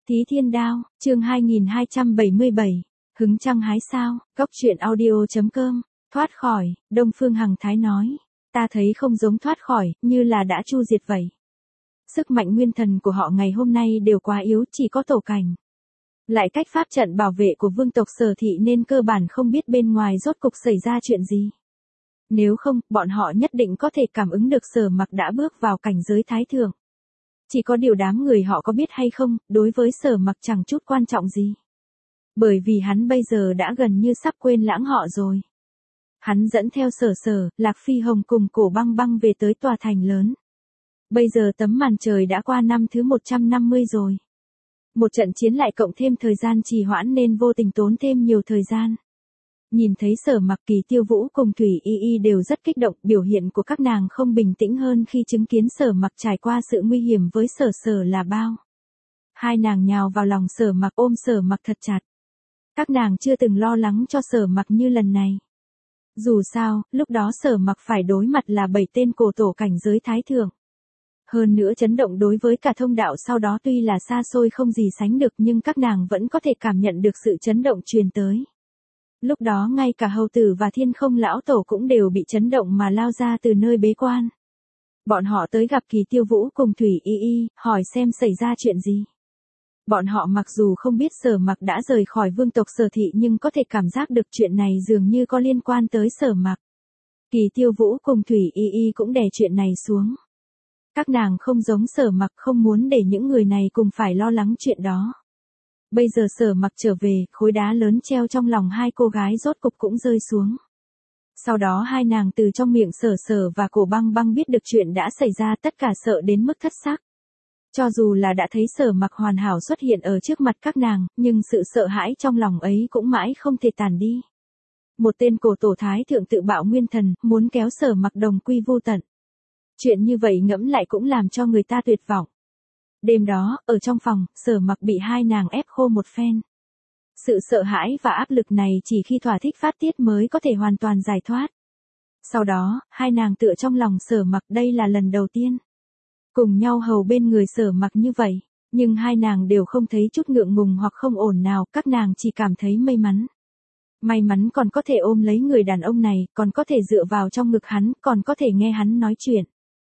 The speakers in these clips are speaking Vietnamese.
Tí Thiên Đao, chương 2277, hứng trăng hái sao, góc truyện audio.com, thoát khỏi, Đông Phương Hằng Thái nói, ta thấy không giống thoát khỏi, như là đã chu diệt vậy. Sức mạnh nguyên thần của họ ngày hôm nay đều quá yếu, chỉ có tổ cảnh. Lại cách pháp trận bảo vệ của vương tộc Sở Thị nên cơ bản không biết bên ngoài rốt cục xảy ra chuyện gì. Nếu không, bọn họ nhất định có thể cảm ứng được Sở Mặc đã bước vào cảnh giới thái thượng. Chỉ có điều đám người họ có biết hay không, đối với Sở Mặc chẳng chút quan trọng gì. Bởi vì hắn bây giờ đã gần như sắp quên lãng họ rồi. Hắn dẫn theo Sở, Lạc Phi Hồng cùng Cổ Băng Băng về tới tòa thành lớn. Bây giờ tấm màn trời đã qua năm thứ 150 rồi. Một trận chiến lại cộng thêm thời gian trì hoãn nên vô tình tốn thêm nhiều thời gian. Nhìn thấy Sở Mặc, Kỳ Tiêu Vũ cùng Thủy Y Y đều rất kích động, biểu hiện của các nàng không bình tĩnh hơn khi chứng kiến Sở Mặc trải qua sự nguy hiểm với Sở là bao. Hai nàng nhào vào lòng Sở Mặc ôm Sở Mặc thật chặt. Các nàng chưa từng lo lắng cho Sở Mặc như lần này. Dù sao, lúc đó Sở Mặc phải đối mặt là 7 tên cổ tổ cảnh giới thái thượng. Hơn nữa chấn động đối với cả thông đạo sau đó tuy là xa xôi không gì sánh được nhưng các nàng vẫn có thể cảm nhận được sự chấn động truyền tới. Lúc đó ngay cả hầu tử và thiên không lão tổ cũng đều bị chấn động mà lao ra từ nơi bế quan. Bọn họ tới gặp Kỳ Tiêu Vũ cùng Thủy Y Y, hỏi xem xảy ra chuyện gì. Bọn họ mặc dù không biết Sở Mặc đã rời khỏi vương tộc Sở Thị nhưng có thể cảm giác được chuyện này dường như có liên quan tới Sở Mặc. Kỳ Tiêu Vũ cùng Thủy Y Y cũng đè chuyện này xuống. Các nàng không giống Sở Mặc, không muốn để những người này cùng phải lo lắng chuyện đó. Bây giờ Sở Mặc trở về, khối đá lớn treo trong lòng hai cô gái rốt cục cũng rơi xuống. Sau đó hai nàng từ trong miệng Sở và Cổ Băng Băng biết được chuyện đã xảy ra, tất cả sợ đến mức thất xác. Cho dù là đã thấy Sở Mặc hoàn hảo xuất hiện ở trước mặt các nàng, nhưng sự sợ hãi trong lòng ấy cũng mãi không thể tàn đi. Một tên cổ tổ thái thượng tự bạo nguyên thần, muốn kéo Sở Mặc đồng quy vô tận. Chuyện như vậy ngẫm lại cũng làm cho người ta tuyệt vọng. Đêm đó, ở trong phòng, Sở Mặc bị hai nàng ép khô một phen. Sự sợ hãi và áp lực này chỉ khi thỏa thích phát tiết mới có thể hoàn toàn giải thoát. Sau đó, hai nàng tựa trong lòng Sở Mặc, đây là lần đầu tiên cùng nhau hầu bên người Sở Mặc như vậy, nhưng hai nàng đều không thấy chút ngượng ngùng hoặc không ổn nào, các nàng chỉ cảm thấy may mắn. May mắn còn có thể ôm lấy người đàn ông này, còn có thể dựa vào trong ngực hắn, còn có thể nghe hắn nói chuyện.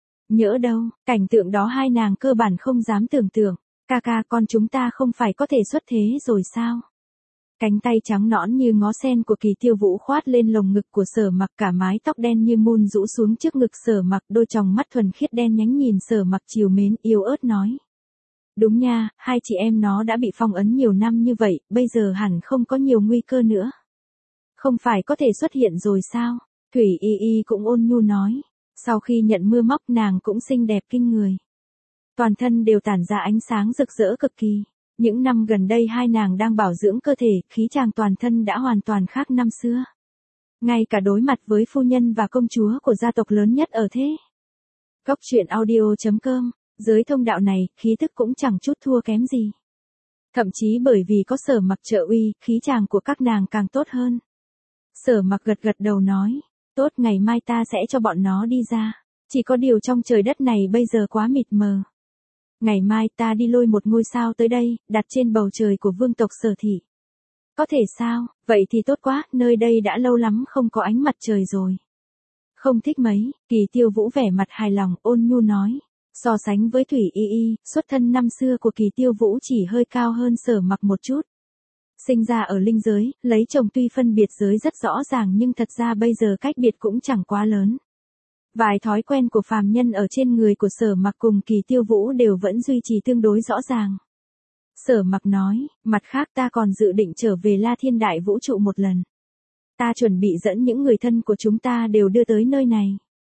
Nhỡ đâu, cảnh tượng đó hai nàng cơ bản không dám tưởng tượng. Ca, con chúng ta không phải có thể xuất thế rồi sao? Cánh tay trắng nõn như ngó sen của Kỳ Tiêu Vũ khoát lên lồng ngực của Sở Mặc, cả mái tóc đen như mun rũ xuống trước ngực Sở Mặc, đôi tròng mắt thuần khiết đen nhánh nhìn Sở Mặc trìu mến yếu ớt nói. Đúng nha, hai chị em nó đã bị phong ấn nhiều năm như vậy, bây giờ hẳn không có nhiều nguy cơ nữa. Không phải có thể xuất hiện rồi sao? Thủy Y Y cũng ôn nhu nói. Sau khi nhận mưa móc nàng cũng xinh đẹp kinh người. Toàn thân đều tản ra ánh sáng rực rỡ cực kỳ. Những năm gần đây hai nàng đang bảo dưỡng cơ thể, khí chàng toàn thân đã hoàn toàn khác năm xưa. Ngay cả đối mặt với phu nhân và công chúa của gia tộc lớn nhất ở thế. Góc truyện audio.com, dưới thông đạo này, khí thức cũng chẳng chút thua kém gì. Thậm chí bởi vì có Sở Mặc trợ uy, khí chàng của các nàng càng tốt hơn. Sở Mặc gật đầu nói. Tốt, ngày mai ta sẽ cho bọn nó đi ra. Chỉ có điều trong trời đất này bây giờ quá mịt mờ. Ngày mai ta đi lôi một ngôi sao tới đây, đặt trên bầu trời của vương tộc Sở Thị. Có thể sao? Vậy thì tốt quá, nơi đây đã lâu lắm không có ánh mặt trời rồi. Không thích mấy, Kỳ Tiêu Vũ vẻ mặt hài lòng, ôn nhu nói. So sánh với Thủy Y Y, xuất thân năm xưa của Kỳ Tiêu Vũ chỉ hơi cao hơn Sở Mặc một chút. Sinh ra ở linh giới, lấy chồng tuy phân biệt giới rất rõ ràng nhưng thật ra bây giờ cách biệt cũng chẳng quá lớn. Vài thói quen của phàm nhân ở trên người của Sở Mặc cùng Kỳ Tiêu Vũ đều vẫn duy trì tương đối rõ ràng. Sở Mặc nói, mặt khác ta còn dự định trở về La Thiên Đại Vũ trụ một lần. Ta chuẩn bị dẫn những người thân của chúng ta đều đưa tới nơi này.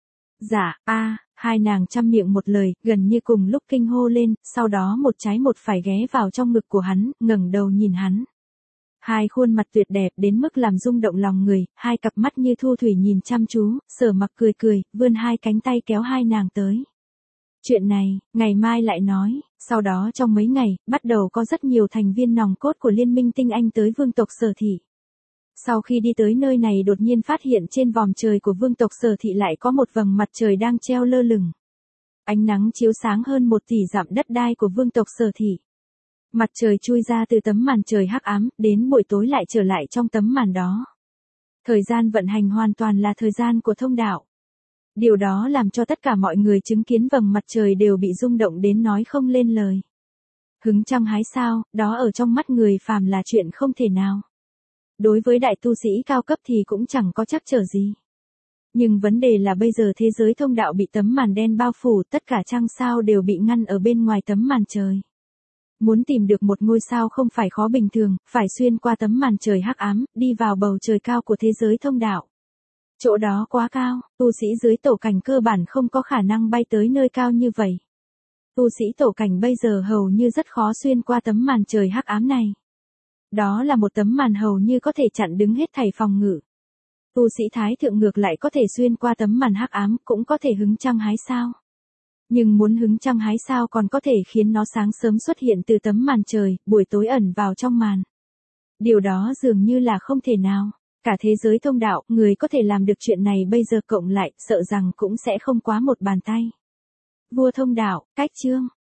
Dạ, hai nàng chăm miệng một lời, gần như cùng lúc kinh hô lên, sau đó một trái một phải ghé vào trong ngực của hắn, ngẩng đầu nhìn hắn. Hai khuôn mặt tuyệt đẹp đến mức làm rung động lòng người, hai cặp mắt như thu thủy nhìn chăm chú, Sở Mặc cười, vươn hai cánh tay kéo hai nàng tới. Chuyện này, ngày mai lại nói, sau đó trong mấy ngày, bắt đầu có rất nhiều thành viên nòng cốt của liên minh tinh anh tới vương tộc Sở Thị. Sau khi đi tới nơi này đột nhiên phát hiện trên vòm trời của vương tộc Sở Thị lại có một vầng mặt trời đang treo lơ lửng. Ánh nắng chiếu sáng hơn 1 tỷ dặm đất đai của vương tộc Sở Thị. Mặt trời chui ra từ tấm màn trời hắc ám, đến buổi tối lại trở lại trong tấm màn đó. Thời gian vận hành hoàn toàn là thời gian của thông đạo. Điều đó làm cho tất cả mọi người chứng kiến vầng mặt trời đều bị rung động đến nói không lên lời. Hứng trăng hái sao, đó ở trong mắt người phàm là chuyện không thể nào. Đối với đại tu sĩ cao cấp thì cũng chẳng có trắc trở gì. Nhưng vấn đề là bây giờ thế giới thông đạo bị tấm màn đen bao phủ, tất cả trăng sao đều bị ngăn ở bên ngoài tấm màn trời. Muốn tìm được một ngôi sao không phải khó bình thường, phải xuyên qua tấm màn trời hắc ám, đi vào bầu trời cao của thế giới thông đạo. Chỗ đó quá cao, tu sĩ dưới tổ cảnh cơ bản không có khả năng bay tới nơi cao như vậy. Tu sĩ tổ cảnh bây giờ hầu như rất khó xuyên qua tấm màn trời hắc ám này. Đó là một tấm màn hầu như có thể chặn đứng hết thảy phòng ngự. Tu sĩ thái thượng ngược lại có thể xuyên qua tấm màn hắc ám, cũng có thể hứng trăng hái sao. Nhưng muốn hứng trăng hái sao còn có thể khiến nó sáng sớm xuất hiện từ tấm màn trời, buổi tối ẩn vào trong màn. Điều đó dường như là không thể nào. Cả thế giới thông đạo, người có thể làm được chuyện này bây giờ cộng lại, sợ rằng cũng sẽ không quá một bàn tay. Vua thông đạo, cách chương.